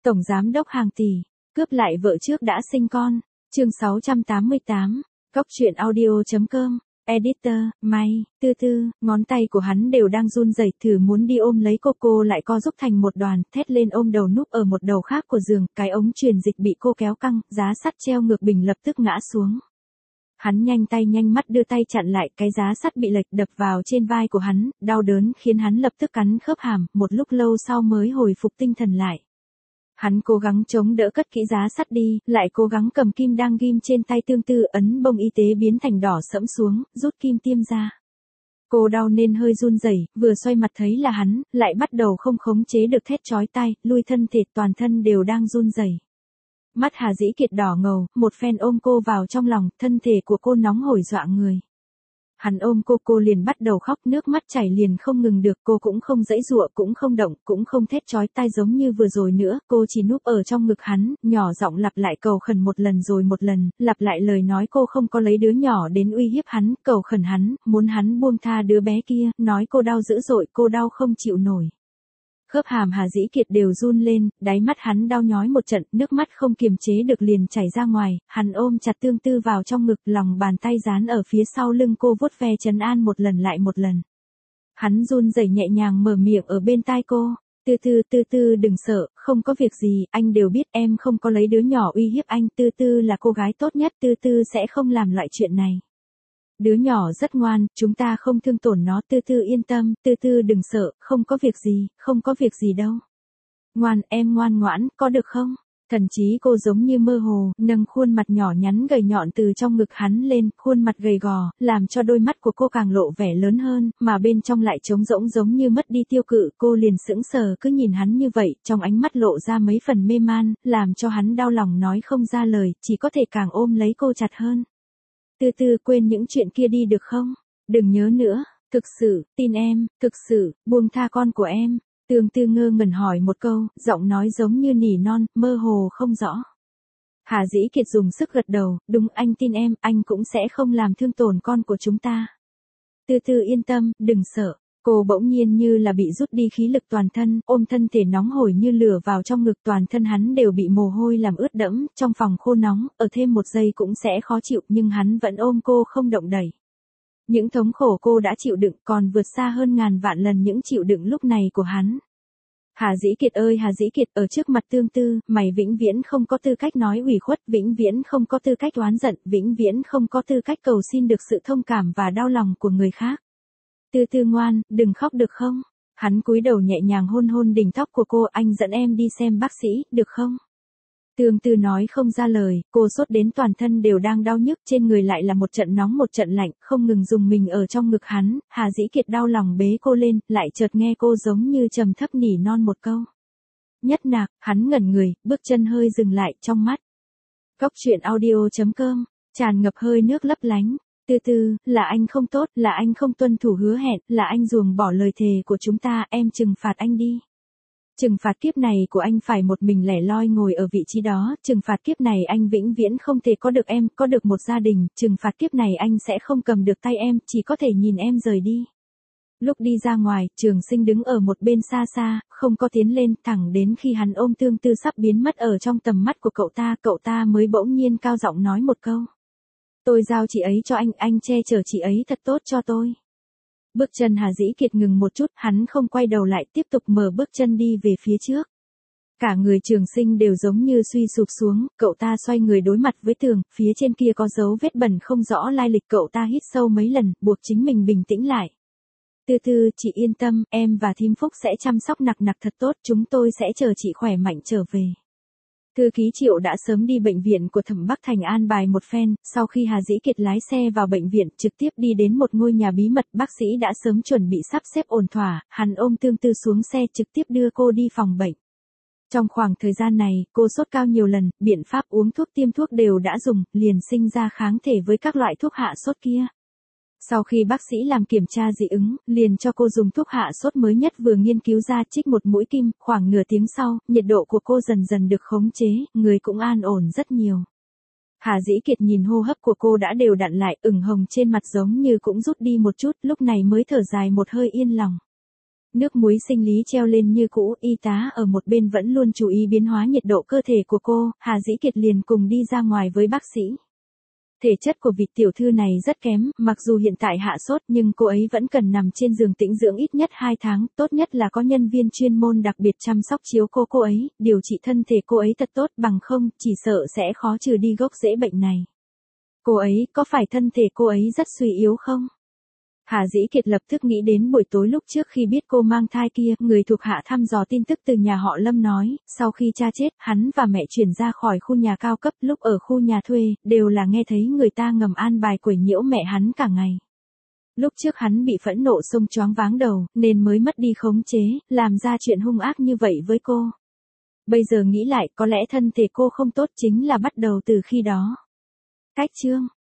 Tổng giám đốc hàng tỷ, cướp lại vợ trước đã sinh con. Chương 688, Cóc truyện audio.com. Editor, May, Tư, ngón tay của hắn đều đang run rẩy, thử muốn đi ôm lấy cô lại co rút thành một đoàn, thét lên ôm đầu núp ở một đầu khác của giường, cái ống truyền dịch bị cô kéo căng, giá sắt treo ngược bình lập tức ngã xuống. Hắn nhanh tay nhanh mắt đưa tay chặn lại, cái giá sắt bị lệch đập vào trên vai của hắn, đau đớn khiến hắn lập tức cắn khớp hàm, một lúc lâu sau mới hồi phục tinh thần lại. Hắn cố gắng chống đỡ cất kỹ giá sắt đi, lại cố gắng cầm kim đang ghim trên tay Tương Tư, ấn bông y tế biến thành đỏ sẫm xuống, rút kim tiêm ra. Cô đau nên hơi run rẩy, vừa xoay mặt thấy là hắn, lại bắt đầu không khống chế được thét chói tai, lui thân thể toàn thân đều đang run rẩy. Mắt Hà Dĩ Kiệt đỏ ngầu, một phen ôm cô vào trong lòng, thân thể của cô nóng hổi dọa người. Hắn ôm cô liền bắt đầu khóc, nước mắt chảy liền không ngừng được, cô cũng không giãy giụa, cũng không động, cũng không thét chói tai giống như vừa rồi nữa, cô chỉ núp ở trong ngực hắn, nhỏ giọng lặp lại cầu khẩn một lần rồi một lần, lặp lại lời nói cô không có lấy đứa nhỏ đến uy hiếp hắn, cầu khẩn hắn, muốn hắn buông tha đứa bé kia, nói cô đau dữ dội, cô đau không chịu nổi. Khớp hàm Hà Dĩ Kiệt đều run lên, đáy mắt hắn đau nhói một trận, nước mắt không kiềm chế được liền chảy ra ngoài, hắn ôm chặt Tương Tư vào trong ngực, lòng bàn tay dán ở phía sau lưng cô vuốt ve trấn an một lần lại một lần. Hắn run rẩy nhẹ nhàng mở miệng ở bên tai cô, Tư đừng sợ, không có việc gì, anh đều biết em không có lấy đứa nhỏ uy hiếp anh, Tư là cô gái tốt nhất, Tư sẽ không làm loại chuyện này. Đứa nhỏ rất ngoan, chúng ta không thương tổn nó, Tư yên tâm, Tư đừng sợ, không có việc gì, không có việc gì đâu. Ngoan, em ngoan ngoãn, có được không? Thần chí cô giống như mơ hồ, nâng khuôn mặt nhỏ nhắn gầy nhọn từ trong ngực hắn lên, khuôn mặt gầy gò, làm cho đôi mắt của cô càng lộ vẻ lớn hơn, mà bên trong lại trống rỗng giống như mất đi tiêu cự, cô liền sững sờ cứ nhìn hắn như vậy, trong ánh mắt lộ ra mấy phần mê man, làm cho hắn đau lòng nói không ra lời, chỉ có thể càng ôm lấy cô chặt hơn. Tư quên những chuyện kia đi được không? Đừng nhớ nữa, thực sự, tin em, thực sự, buông tha con của em. Tương Tư ngơ ngẩn hỏi một câu, giọng nói giống như nỉ non, mơ hồ không rõ. Hà Dĩ Kiệt dùng sức gật đầu, đúng, anh tin em, anh cũng sẽ không làm thương tổn con của chúng ta. Tư yên tâm, đừng sợ. Cô bỗng nhiên như là bị rút đi khí lực toàn thân, ôm thân thể nóng hổi như lửa vào trong ngực, toàn thân hắn đều bị mồ hôi làm ướt đẫm, trong phòng khô nóng, ở thêm một giây cũng sẽ khó chịu, nhưng hắn vẫn ôm cô không động đẩy. Những thống khổ cô đã chịu đựng còn vượt xa hơn ngàn vạn lần những chịu đựng lúc này của hắn. Hà Dĩ Kiệt ơi Hà Dĩ Kiệt, ở trước mặt Tương Tư, mày vĩnh viễn không có tư cách nói ủy khuất, vĩnh viễn không có tư cách oán giận, vĩnh viễn không có tư cách cầu xin được sự thông cảm và đau lòng của người khác. Tư ngoan, đừng khóc được không? Hắn cúi đầu nhẹ nhàng hôn đỉnh tóc của cô, anh dẫn em đi xem bác sĩ, được không? Tương Tư nói không ra lời, cô sốt đến toàn thân đều đang đau nhức, trên người lại là một trận nóng một trận lạnh, không ngừng dùng mình ở trong ngực hắn, Hà Dĩ Kiệt đau lòng bế cô lên, lại chợt nghe cô giống như trầm thấp nỉ non một câu. Nhất Nạc, hắn ngẩn người, bước chân hơi dừng lại, trong mắt. Cóc truyện audio.com, tràn ngập hơi nước lấp lánh. Tư, là anh không tốt, là anh không tuân thủ hứa hẹn, là anh ruồng bỏ lời thề của chúng ta, em trừng phạt anh đi. Trừng phạt kiếp này của anh phải một mình lẻ loi ngồi ở vị trí đó, trừng phạt kiếp này anh vĩnh viễn không thể có được em, có được một gia đình, trừng phạt kiếp này anh sẽ không cầm được tay em, chỉ có thể nhìn em rời đi. Lúc đi ra ngoài, Trường Sinh đứng ở một bên xa xa, không có tiến lên, thẳng đến khi hắn ôm Tương Tư sắp biến mất ở trong tầm mắt của cậu ta mới bỗng nhiên cao giọng nói một câu. Tôi giao chị ấy cho anh che chở chị ấy thật tốt cho tôi. Bước chân Hà Dĩ Kiệt ngừng một chút, hắn không quay đầu lại, tiếp tục mở bước chân đi về phía trước. Cả người Trường Sinh đều giống như suy sụp xuống, cậu ta xoay người đối mặt với tường, phía trên kia có dấu vết bẩn không rõ lai lịch, cậu ta hít sâu mấy lần, buộc chính mình bình tĩnh lại. Tư, chị yên tâm, em và Thím Phúc sẽ chăm sóc nặc thật tốt, chúng tôi sẽ chờ chị khỏe mạnh trở về. Thư ký Triệu đã sớm đi bệnh viện của Thẩm Bắc Thành an bài một phen, sau khi Hà Dĩ Kiệt lái xe vào bệnh viện, trực tiếp đi đến một ngôi nhà bí mật, bác sĩ đã sớm chuẩn bị sắp xếp ổn thỏa, hắn ôm Tương Tư xuống xe trực tiếp đưa cô đi phòng bệnh. Trong khoảng thời gian này, cô sốt cao nhiều lần, biện pháp uống thuốc tiêm thuốc đều đã dùng, liền sinh ra kháng thể với các loại thuốc hạ sốt kia. Sau khi bác sĩ làm kiểm tra dị ứng, liền cho cô dùng thuốc hạ sốt mới nhất vừa nghiên cứu ra, trích một mũi kim, khoảng nửa tiếng sau, nhiệt độ của cô dần dần được khống chế, người cũng an ổn rất nhiều. Hà Dĩ Kiệt nhìn hô hấp của cô đã đều đặn lại, ửng hồng trên mặt giống như cũng rút đi một chút, lúc này mới thở dài một hơi yên lòng. Nước muối sinh lý treo lên như cũ, y tá ở một bên vẫn luôn chú ý biến hóa nhiệt độ cơ thể của cô, Hà Dĩ Kiệt liền cùng đi ra ngoài với bác sĩ. Thể chất của vị tiểu thư này rất kém, mặc dù hiện tại hạ sốt nhưng cô ấy vẫn cần nằm trên giường tĩnh dưỡng ít nhất 2 tháng, tốt nhất là có nhân viên chuyên môn đặc biệt chăm sóc chiếu cô ấy, điều trị thân thể cô ấy thật tốt, bằng không, chỉ sợ sẽ khó trừ đi gốc rễ bệnh này. Cô ấy, có phải thân thể cô ấy rất suy yếu không? Hà Dĩ Kiệt lập tức nghĩ đến buổi tối lúc trước khi biết cô mang thai kia, người thuộc hạ thăm dò tin tức từ nhà họ Lâm nói, sau khi cha chết, hắn và mẹ chuyển ra khỏi khu nhà cao cấp, lúc ở khu nhà thuê, đều là nghe thấy người ta ngầm an bài quấy nhiễu mẹ hắn cả ngày. Lúc trước hắn bị phẫn nộ xông choáng váng đầu, nên mới mất đi khống chế, làm ra chuyện hung ác như vậy với cô. Bây giờ nghĩ lại, có lẽ thân thể cô không tốt chính là bắt đầu từ khi đó. Cách chương